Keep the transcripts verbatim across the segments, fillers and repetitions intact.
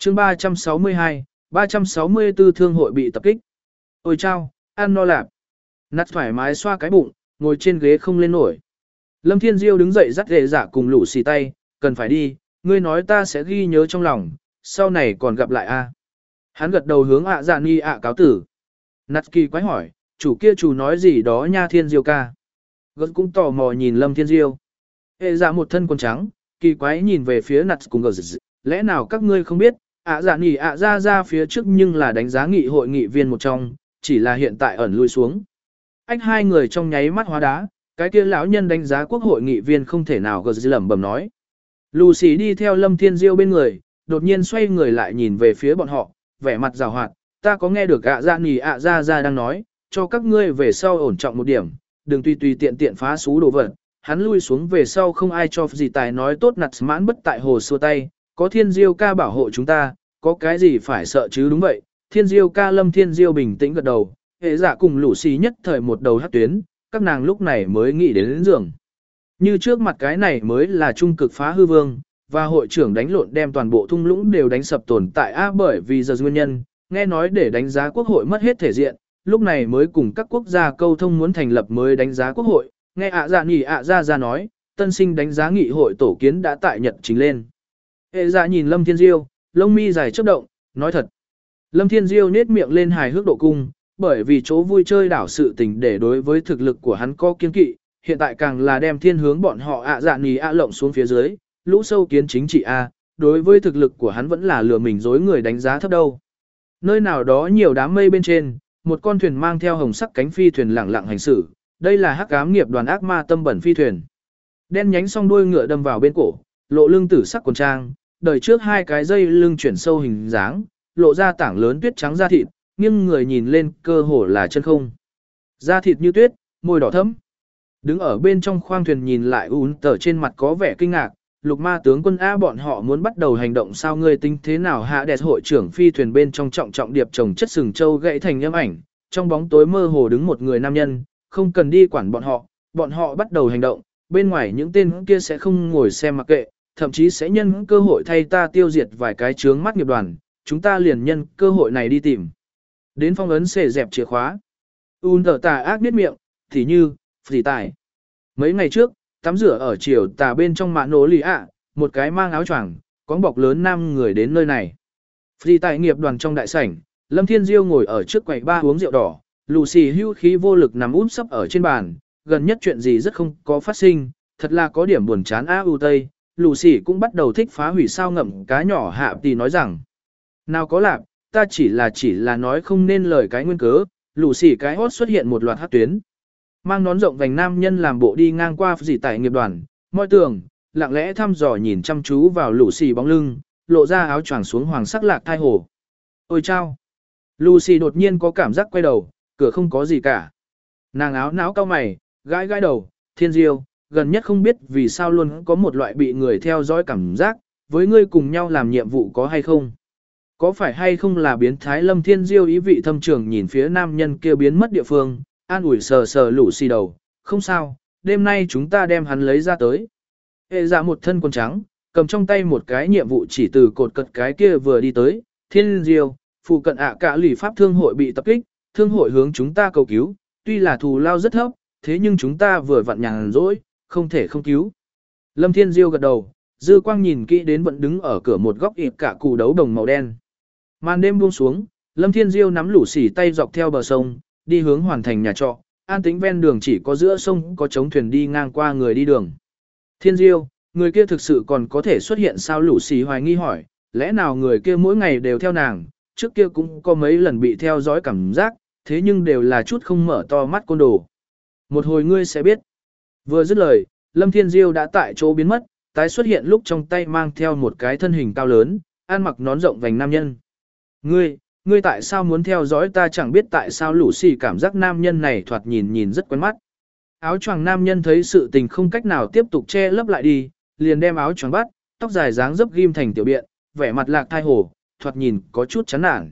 chương ba trăm sáu mươi hai, ba trăm sáu mươi tư thương hội bị tập kích. Ôi chao, ăn no lạp. Nặt thoải mái xoa cái bụng, ngồi trên ghế không lên nổi. Lâm Thiên Diêu đứng dậy dắt ghệ giả cùng lũ xì tay, cần phải đi, ngươi nói ta sẽ ghi nhớ trong lòng, sau này còn gặp lại a. Hắn gật đầu hướng ạ dạ ni ạ cáo tử. Nặt kỳ quái hỏi, chủ kia chủ nói gì đó nha Thiên Diêu ca. Gật cũng tò mò nhìn Lâm Thiên Diêu. Hệ dạ một thân quần trắng, kỳ quái nhìn về phía nặt cùng gật dị. Lẽ nào các ngươi không biết, ạ dạ ni ạ ra ra phía trước nhưng là đánh giá nghị hội nghị viên một trong, chỉ là hiện tại ẩn lui xuống. Ách hai người trong nháy mắt hóa đá, cái kia lão nhân đánh giá quốc hội nghị viên không thể nào gật dị lẩm bẩm nói. Lucy đi theo Lâm Thiên Diêu bên người, đột nhiên xoay người lại nhìn về phía bọn họ, vẻ mặt rào hoạt, ta có nghe được ạ dạ nì ạ ra ra đang nói, cho các ngươi về sau ổn trọng một điểm, đừng tùy tùy tiện tiện phá xú đồ vật. Hắn lui xuống về sau không ai cho gì tài nói tốt nặt mãn bất tại hồ xua tay, có Thiên Diêu ca bảo hộ chúng ta, có cái gì phải sợ chứ đúng vậy. Thiên Diêu ca Lâm Thiên Diêu bình tĩnh gật đầu, hệ giả cùng lũ xì nhất thời một đầu hắc tuyến, các nàng lúc này mới nghĩ đến, đến giường. Như trước mặt cái này mới là trung cực phá hư vương, và hội trưởng đánh lộn đem toàn bộ thung lũng đều đánh sập tồn tại a bởi vì giờ nguyên nhân, nghe nói để đánh giá quốc hội mất hết thể diện, lúc này mới cùng các quốc gia câu thông muốn thành lập mới đánh giá quốc hội, nghe ạ dạ nhỉ ạ ra ra nói, tân sinh đánh giá nghị hội tổ kiến đã tại Nhật trình lên. Hệ dạ nhìn Lâm Thiên Diêu, lông mi dài chớp động, nói thật. Lâm Thiên Diêu nết miệng lên hài hước độ cung, bởi vì chỗ vui chơi đảo sự tình để đối với thực lực của hắn có kiên kỵ, hiện tại càng là đem thiên hướng bọn họ ạ dạ nhỉ ạ lộng xuống phía dưới, lũ sâu kiến chính trị A, đối với thực lực của hắn vẫn là lừa mình dối người đánh giá thấp đâu. Nơi nào đó nhiều đám mây bên trên, một con thuyền mang theo hồng sắc cánh phi thuyền lẳng lặng hành xử, đây là hắc ám nghiệp đoàn ác ma tâm bẩn phi thuyền. Đen nhánh song đuôi ngựa đâm vào bên cổ, lộ lưng tử sắc quần trang, đời trước hai cái dây lưng chuyển sâu hình dáng, lộ ra tảng lớn tuyết trắng da thịt, nhưng người nhìn lên cơ hồ là chân không. Da thịt như tuyết, môi đỏ thẫm. Đứng ở bên trong khoang thuyền nhìn lại ún tờ trên mặt có vẻ kinh ngạc, lục ma tướng quân A bọn họ muốn bắt đầu hành động sao ngươi tính thế nào hạ đẹp hội trưởng phi thuyền bên trong trọng trọng điệp trồng chất sừng châu gãy thành âm ảnh, trong bóng tối mơ hồ đứng một người nam nhân, không cần đi quản bọn họ, bọn họ bắt đầu hành động, bên ngoài những tên kia sẽ không ngồi xem mặc kệ, thậm chí sẽ nhân cơ hội thay ta tiêu diệt vài cái chướng mắt nghiệp đoàn, chúng ta liền nhân cơ hội này đi tìm. Đến phong ấn xề dẹp chìa khóa. Un tờ tà ác biết miệng, thì như, phỉ tài. Mấy ngày trước, tắm rửa ở chiều tà bên trong mạ nổ lì ạ, một cái mang áo choàng, có bọc lớn năm người đến nơi này. Phỉ tài nghiệp đoàn trong đại sảnh, Lâm Thiên Diêu ngồi ở trước quầy ba uống rượu đỏ, Lucy hưu khí vô lực nằm úp sấp ở trên bàn, gần nhất chuyện gì rất không có phát sinh, thật là có điểm buồn chán a u tây. Lucy cũng bắt đầu thích phá hủy sao ngậm cá nhỏ hạ thì nói rằng, nào có lạc, ta chỉ là chỉ là nói không nên lời cái nguyên cớ. Lucy cái hót xuất hiện một loạt hát tuyến. Mang nón rộng vành nam nhân làm bộ đi ngang qua dì tại nghiệp đoàn, môi tường, lặng lẽ thăm dò nhìn chăm chú vào Lucy bóng lưng, lộ ra áo choàng xuống hoàng sắc lạc thai hồ. Ôi chao! Lucy đột nhiên có cảm giác quay đầu, cửa không có gì cả. Nàng áo não cao mày, gãi gãi đầu, Thiên Diêu, gần nhất không biết vì sao luôn có một loại bị người theo dõi cảm giác, với ngươi cùng nhau làm nhiệm vụ có hay không? Có phải hay không là biến thái Lâm Thiên Diêu ý vị thâm trường nhìn phía nam nhân kia biến mất địa phương, an ủi sờ sờ Lucy đầu, không sao, đêm nay chúng ta đem hắn lấy ra tới. Hệ dạ một thân quần trắng, cầm trong tay một cái nhiệm vụ chỉ từ cột cật cái kia vừa đi tới, Thiên Diêu, phụ cận ạ cả lì pháp thương hội bị tập kích, thương hội hướng chúng ta cầu cứu, tuy là thù lao rất thấp, thế nhưng chúng ta vừa vặn nhàn rỗi, không thể không cứu. Lâm Thiên Diêu gật đầu, dư quang nhìn kỹ đến vẫn đứng ở cửa một góc ịp cả cù đấu đồng màu đen. Màn đêm buông xuống, Lâm Thiên Diêu nắm lũ xỉ tay dọc theo bờ sông, đi hướng hoàn thành nhà trọ, an tĩnh ven đường chỉ có giữa sông có trống thuyền đi ngang qua người đi đường. Thiên Diêu, người kia thực sự còn có thể xuất hiện sao lũ xỉ hoài nghi hỏi, lẽ nào người kia mỗi ngày đều theo nàng, trước kia cũng có mấy lần bị theo dõi cảm giác, thế nhưng đều là chút không mở to mắt côn đồ. Một hồi ngươi sẽ biết. Vừa dứt lời, Lâm Thiên Diêu đã tại chỗ biến mất, tái xuất hiện lúc trong tay mang theo một cái thân hình cao lớn, ăn mặc nón rộng vành nam nhân. Ngươi, ngươi tại sao muốn theo dõi ta chẳng biết tại sao lũ xì cảm giác nam nhân này thoạt nhìn nhìn rất quen mắt. Áo choàng nam nhân thấy sự tình không cách nào tiếp tục che lấp lại đi, liền đem áo choàng bắt, tóc dài dáng dấp ghim thành tiểu biện, vẻ mặt lạc thai hồ, thoạt nhìn có chút chán nản.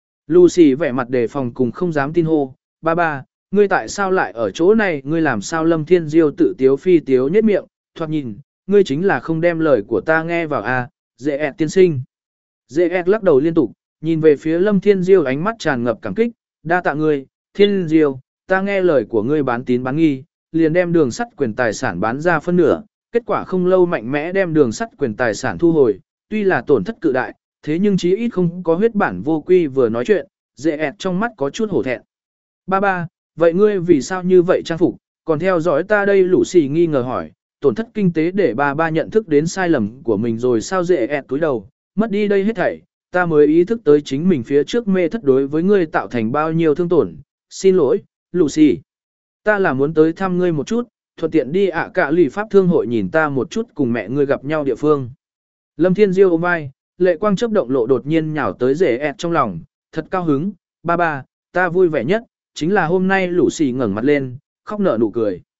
Lucy vẻ mặt đề phòng cùng không dám tin hô, ba ba, ngươi tại sao lại ở chỗ này, ngươi làm sao Lâm Thiên Diêu tự tiếu phi tiếu nhếch miệng, thoạt nhìn, ngươi chính là không đem lời của ta nghe vào à, dễ ẹt tiên sinh. Dễ ẹt lắc đầu liên tục, nhìn về phía Lâm Thiên Diêu ánh mắt tràn ngập cảm kích, đa tạ ngươi, Thiên Diêu, ta nghe lời của ngươi bán tín bán nghi, liền đem đường sắt quyền tài sản bán ra phân nửa, kết quả không lâu mạnh mẽ đem đường sắt quyền tài sản thu hồi, tuy là tổn thất cự đại, thế nhưng chí ít không có huyết bản vô quy vừa nói chuyện, dễ ẹt trong mắt có chút hổ thẹn. Ba ba, vậy ngươi vì sao như vậy trang phục, còn theo dõi ta đây lũ xì nghi ngờ hỏi, tổn thất kinh tế để ba ba nhận thức đến sai lầm của mình rồi sao dễ ẹt túi đầu, mất đi đây hết thảy, ta mới ý thức tới chính mình phía trước mê thất đối với ngươi tạo thành bao nhiêu thương tổn, xin lỗi, lũ xì. Ta là muốn tới thăm ngươi một chút, thuận tiện đi ạ cả lì pháp thương hội nhìn ta một chút cùng mẹ ngươi gặp nhau địa phương. Lâm Thiên Diêu ôm vai, lệ quang chớp động lộ đột nhiên nhào tới rể ẹt trong lòng, thật cao hứng, ba ba, ta vui vẻ nhất, chính là hôm nay lũ xì ngẩng mặt lên, khóc nở nụ cười.